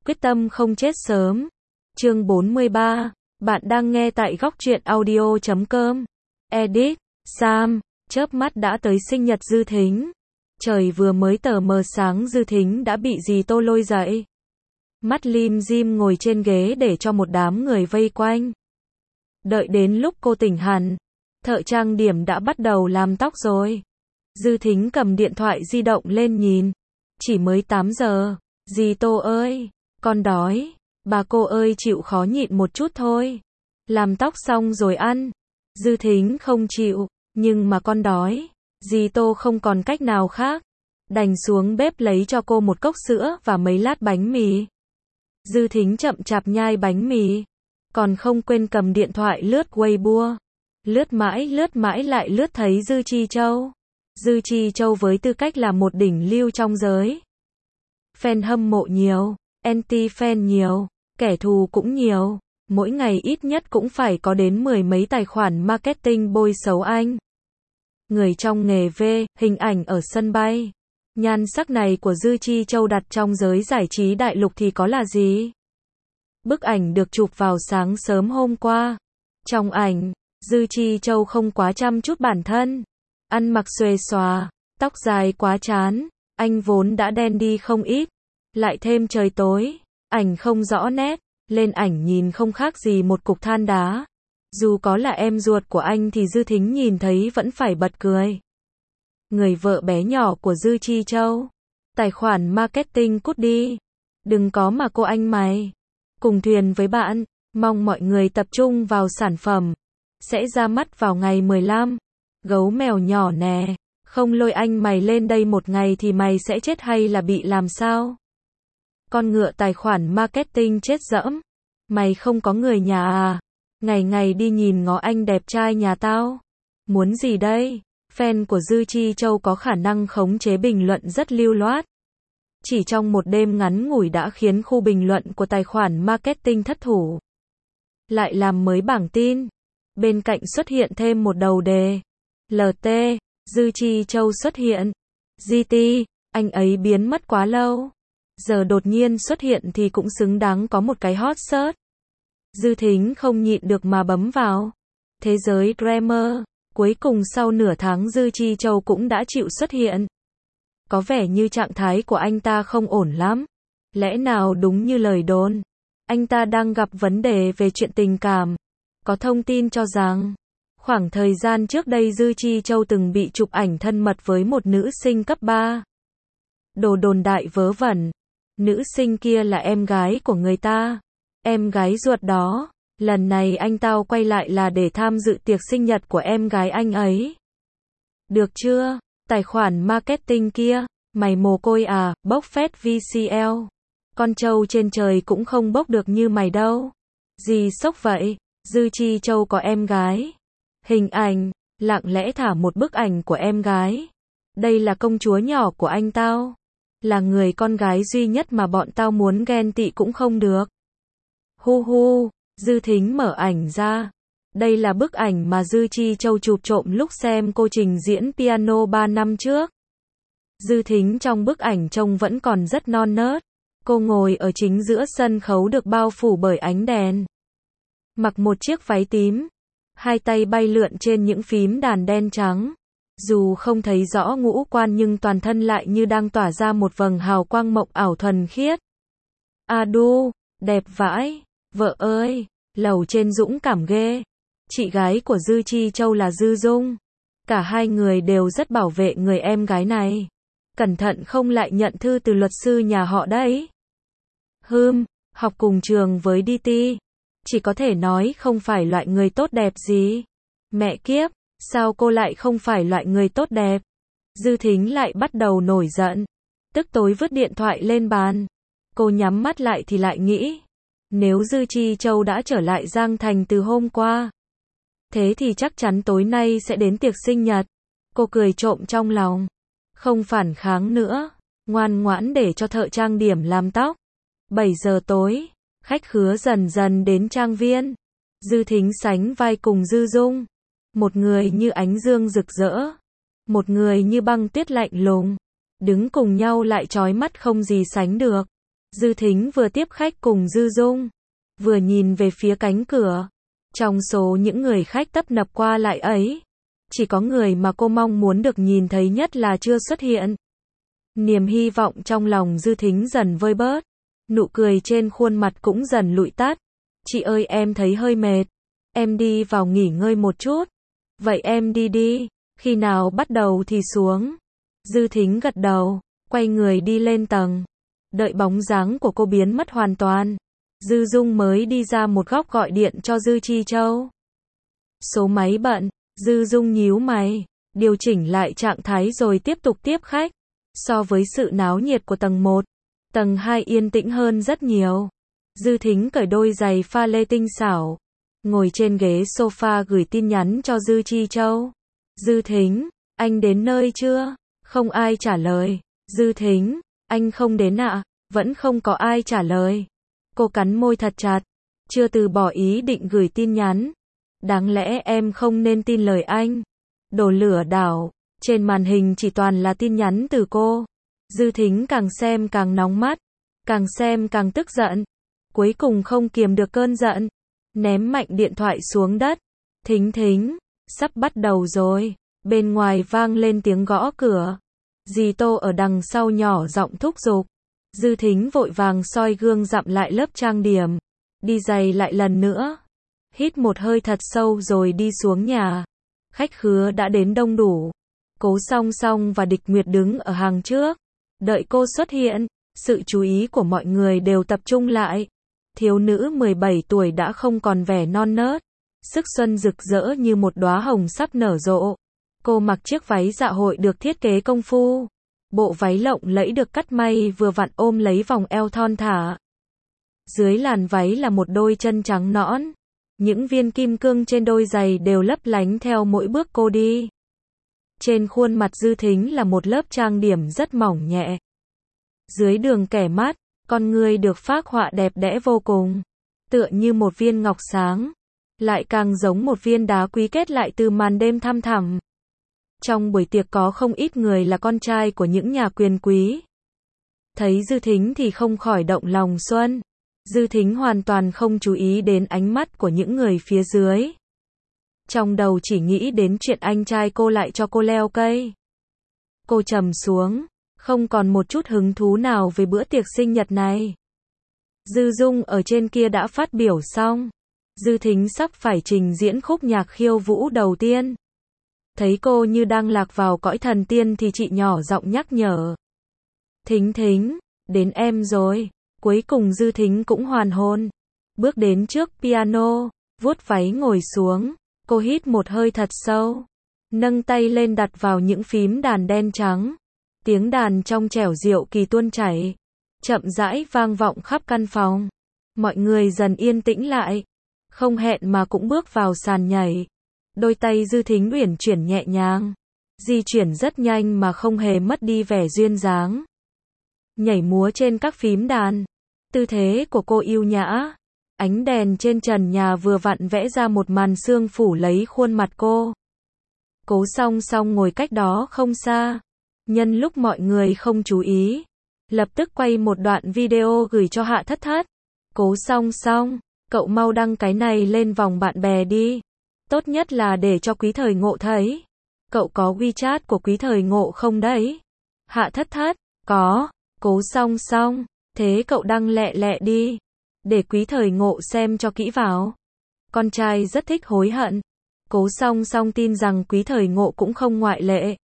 Quyết tâm không chết sớm. Chương 43. Bạn đang nghe tại góc truyện audio.com. Edit. Sam. Chớp mắt đã tới sinh nhật Dư Thính. Trời vừa mới tờ mờ sáng Dư Thính đã bị dì Tô lôi dậy. Mắt lim dim ngồi trên ghế để cho một đám người vây quanh. Đợi đến lúc cô tỉnh hẳn, thợ trang điểm đã bắt đầu làm tóc rồi. Dư Thính cầm điện thoại di động lên nhìn. Chỉ mới 8 giờ. Dì Tô ơi, con đói. Bà cô ơi chịu khó nhịn một chút thôi. Làm tóc xong rồi ăn. Dư Thính không chịu, nhưng mà con đói. Dì Tô không còn cách nào khác. Đành xuống bếp lấy cho cô một cốc sữa và mấy lát bánh mì. Dư Thính chậm chạp nhai bánh mì. Còn không quên cầm điện thoại lướt Weibo. Lướt mãi lại lướt thấy Dư Chi Châu. Dư Chi Châu với tư cách là một đỉnh lưu trong giới. Fan hâm mộ nhiều, anti-fan nhiều, kẻ thù cũng nhiều. Mỗi ngày ít nhất cũng phải có đến 10 mấy tài khoản marketing bôi xấu anh. Người trong nghề về, hình ảnh ở sân bay. Nhan sắc này của Dư Chi Châu đặt trong giới giải trí đại lục thì có là gì? Bức ảnh được chụp vào sáng sớm hôm qua. Trong ảnh, Dư Chi Châu không quá chăm chút bản thân. Ăn mặc xuề xòa, tóc dài quá chán, anh vốn đã đen đi không ít. Lại thêm trời tối, ảnh không rõ nét, lên ảnh nhìn không khác gì một cục than đá. Dù có là em ruột của anh thì Dư Thính nhìn thấy vẫn phải bật cười. Người vợ bé nhỏ của Dư Chi Châu. Tài khoản marketing cút đi. Đừng có mà cô anh mày. Cùng thuyền với bạn, mong mọi người tập trung vào sản phẩm. Sẽ ra mắt vào ngày 15. Gấu mèo nhỏ nè. Không lôi anh mày lên đây một ngày thì mày sẽ chết hay là bị làm sao? Con ngựa tài khoản marketing chết dẫm. Mày không có người nhà à? Ngày ngày đi nhìn ngó anh đẹp trai nhà tao. Muốn gì đây? Fan của Dư Chi Châu có khả năng khống chế bình luận rất lưu loát. Chỉ trong một đêm ngắn ngủi đã khiến khu bình luận của tài khoản marketing thất thủ. Lại làm mới bảng tin. Bên cạnh xuất hiện thêm một đầu đề. LT, Dư Chi Châu xuất hiện. GT, anh ấy biến mất quá lâu. Giờ đột nhiên xuất hiện thì cũng xứng đáng có một cái hot search. Dư Thính không nhịn được mà bấm vào. Thế giới Dreamer. Cuối cùng sau nửa tháng Dư Chi Châu cũng đã chịu xuất hiện. Có vẻ như trạng thái của anh ta không ổn lắm. Lẽ nào đúng như lời đồn, anh ta đang gặp vấn đề về chuyện tình cảm. Có thông tin cho rằng, khoảng thời gian trước đây Dư Chi Châu từng bị chụp ảnh thân mật với một nữ sinh cấp 3. Đồ đồn đại vớ vẩn. Nữ sinh kia là em gái của người ta. Em gái ruột đó. Lần này anh tao quay lại là để tham dự tiệc sinh nhật của em gái anh ấy. Được chưa? Tài khoản marketing kia. Mày mồ côi à, bốc phét VCL. Con trâu trên trời cũng không bốc được như mày đâu. Gì sốc vậy? Dư Chi Châu có em gái. Hình ảnh, lặng lẽ thả một bức ảnh của em gái. Đây là công chúa nhỏ của anh tao. Là người con gái duy nhất mà bọn tao muốn ghen tị cũng không được. Hu hu, Dư Thính mở ảnh ra. Đây là bức ảnh mà Dư Chi Châu chụp trộm lúc xem cô trình diễn piano 3 năm trước. Dư Thính trong bức ảnh trông vẫn còn rất non nớt. Cô ngồi ở chính giữa sân khấu được bao phủ bởi ánh đèn. Mặc một chiếc váy tím. Hai tay bay lượn trên những phím đàn đen trắng. Dù không thấy rõ ngũ quan nhưng toàn thân lại như đang tỏa ra một vầng hào quang mộng ảo thuần khiết. A đu, đẹp vãi. Vợ ơi, lầu trên dũng cảm ghê. Chị gái của Dư Chi Châu là Dư Dung. Cả hai người đều rất bảo vệ người em gái này. Cẩn thận không lại nhận thư từ luật sư nhà họ đấy. Học cùng trường với DT. Chỉ có thể nói không phải loại người tốt đẹp gì. Mẹ kiếp, sao cô lại không phải loại người tốt đẹp? Dư Thính lại bắt đầu nổi giận. Tức tối vứt điện thoại lên bàn. Cô nhắm mắt lại thì lại nghĩ. Nếu Dư Chi Châu đã trở lại Giang Thành từ hôm qua, thế thì chắc chắn tối nay sẽ đến tiệc sinh nhật. Cô cười trộm trong lòng. Không phản kháng nữa. Ngoan ngoãn để cho thợ trang điểm làm tóc. 7 giờ tối. Khách khứa dần dần đến trang viên. Dư Thính sánh vai cùng Dư Dung. Một người như ánh dương rực rỡ. Một người như băng tuyết lạnh lùng. Đứng cùng nhau lại chói mắt không gì sánh được. Dư Thính vừa tiếp khách cùng Dư Dung, vừa nhìn về phía cánh cửa. Trong số những người khách tấp nập qua lại ấy, chỉ có người mà cô mong muốn được nhìn thấy nhất là chưa xuất hiện. Niềm hy vọng trong lòng Dư Thính dần vơi bớt, nụ cười trên khuôn mặt cũng dần lụi tắt. Chị ơi, em thấy hơi mệt, em đi vào nghỉ ngơi một chút. Vậy em đi đi, khi nào bắt đầu thì xuống. Dư Thính gật đầu, quay người đi lên tầng. Đợi bóng dáng của cô biến mất hoàn toàn, Dư Dung mới đi ra một góc gọi điện cho Dư Chi Châu. Số máy bận, Dư Dung nhíu mày, điều chỉnh lại trạng thái rồi tiếp tục tiếp khách. So với sự náo nhiệt của tầng 1, tầng 2 yên tĩnh hơn rất nhiều. Dư Thính cởi đôi giày pha lê tinh xảo, ngồi trên ghế sofa gửi tin nhắn cho Dư Chi Châu. Dư Thính, anh đến nơi chưa? Không ai trả lời. Dư Thính, anh không đến ạ? Vẫn không có ai trả lời. Cô cắn môi thật chặt, chưa từ bỏ ý định gửi tin nhắn. Đáng lẽ em không nên tin lời anh. Đồ lừa đảo, trên màn hình chỉ toàn là tin nhắn từ cô. Dư Thính càng xem càng nóng mắt, càng xem càng tức giận. Cuối cùng không kiềm được cơn giận, ném mạnh điện thoại xuống đất. Thính Thính, sắp bắt đầu rồi. Bên ngoài vang lên tiếng gõ cửa. Dì Tô ở đằng sau nhỏ giọng thúc giục. Dư Thính vội vàng soi gương dặm lại lớp trang điểm, đi giày lại lần nữa. Hít một hơi thật sâu rồi đi xuống nhà. Khách khứa đã đến đông đủ. Cố Song Song và Địch Nguyệt đứng ở hàng trước. Đợi cô xuất hiện, sự chú ý của mọi người đều tập trung lại. Thiếu nữ 17 tuổi đã không còn vẻ non nớt, sức xuân rực rỡ như một đóa hồng sắp nở rộ. Cô mặc chiếc váy dạ hội được thiết kế công phu. Bộ váy lộng lẫy được cắt may vừa vặn ôm lấy vòng eo thon thả. Dưới làn váy là một đôi chân trắng nõn. Những viên kim cương trên đôi giày đều lấp lánh theo mỗi bước cô đi. Trên khuôn mặt Dư Thính là một lớp trang điểm rất mỏng nhẹ. Dưới đường kẻ mắt, con người được phác họa đẹp đẽ vô cùng. Tựa như một viên ngọc sáng, lại càng giống một viên đá quý kết lại từ màn đêm thăm thẳm. Trong buổi tiệc có không ít người là con trai của những nhà quyền quý. Thấy Dư Thính thì không khỏi động lòng xuân. Dư Thính hoàn toàn không chú ý đến ánh mắt của những người phía dưới. Trong đầu chỉ nghĩ đến chuyện anh trai cô lại cho cô leo cây. Cô trầm xuống, không còn một chút hứng thú nào về bữa tiệc sinh nhật này. Dư Dung ở trên kia đã phát biểu xong. Dư Thính sắp phải trình diễn khúc nhạc khiêu vũ đầu tiên. Thấy cô như đang lạc vào cõi thần tiên thì chị nhỏ giọng nhắc nhở. Thính Thính, đến em rồi. Cuối cùng Dư Thính cũng hoàn hồn. Bước đến trước piano, vuốt váy ngồi xuống. Cô hít một hơi thật sâu. Nâng tay lên đặt vào những phím đàn đen trắng. Tiếng đàn trong trẻo diệu kỳ tuôn chảy. Chậm rãi vang vọng khắp căn phòng. Mọi người dần yên tĩnh lại. Không hẹn mà cũng bước vào sàn nhảy. Đôi tay Dư Thính uyển chuyển nhẹ nhàng. Di chuyển rất nhanh mà không hề mất đi vẻ duyên dáng. Nhảy múa trên các phím đàn. Tư thế của cô yêu nhã. Ánh đèn trên trần nhà vừa vặn vẽ ra một màn sương phủ lấy khuôn mặt cô. Cố Song Song ngồi cách đó không xa. Nhân lúc mọi người không chú ý, lập tức quay một đoạn video gửi cho Hạ Thất Thất. Cố Song Song, cậu mau đăng cái này lên vòng bạn bè đi. Tốt nhất là để cho Quý Thời Ngộ thấy. Cậu có WeChat của Quý Thời Ngộ không đấy? Hạ Thất Thất, có. Cố Song Song, thế cậu đăng lẹ lẹ đi. Để Quý Thời Ngộ xem cho kỹ vào. Con trai rất thích hối hận. Cố Song Song tin rằng Quý Thời Ngộ cũng không ngoại lệ.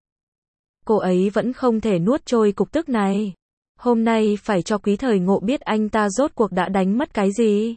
Cô ấy vẫn không thể nuốt trôi cục tức này. Hôm nay phải cho Quý Thời Ngộ biết anh ta rốt cuộc đã đánh mất cái gì.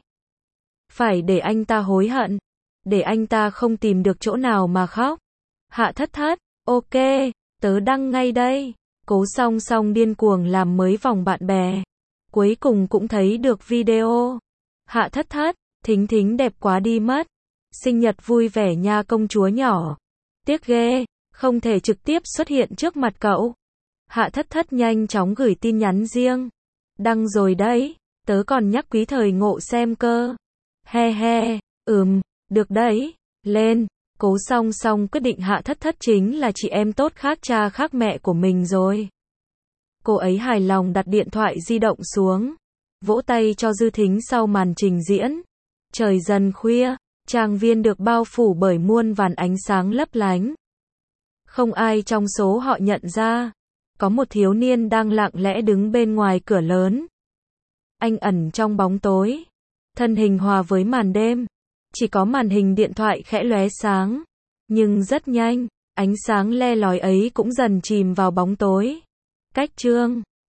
Phải để anh ta hối hận. Để anh ta không tìm được chỗ nào mà khóc. Hạ Thất Thất, ok, tớ đăng ngay đây. Cố Song Song điên cuồng làm mới vòng bạn bè. Cuối cùng cũng thấy được video. Hạ Thất Thất, Thính Thính đẹp quá đi mất. Sinh nhật vui vẻ nha công chúa nhỏ. Tiếc ghê, không thể trực tiếp xuất hiện trước mặt cậu. Hạ Thất Thất nhanh chóng gửi tin nhắn riêng. Đăng rồi đấy, tớ còn nhắc Quý Thời Ngộ xem cơ. He he, được đấy, lên. Cố Song Song quyết định Hạ Thất Thất chính là chị em tốt khác cha khác mẹ của mình rồi. Cô ấy hài lòng đặt điện thoại di động xuống. vỗ tay cho Dư Thính sau màn trình diễn. Trời dần khuya, trang viên được bao phủ bởi muôn vàn ánh sáng lấp lánh. Không ai trong số họ nhận ra, có một thiếu niên đang lặng lẽ đứng bên ngoài cửa lớn. Anh ẩn trong bóng tối, thân hình hòa với màn đêm, chỉ có màn hình điện thoại khẽ lóe sáng, nhưng rất nhanh, ánh sáng le lói ấy cũng dần chìm vào bóng tối. Cách chương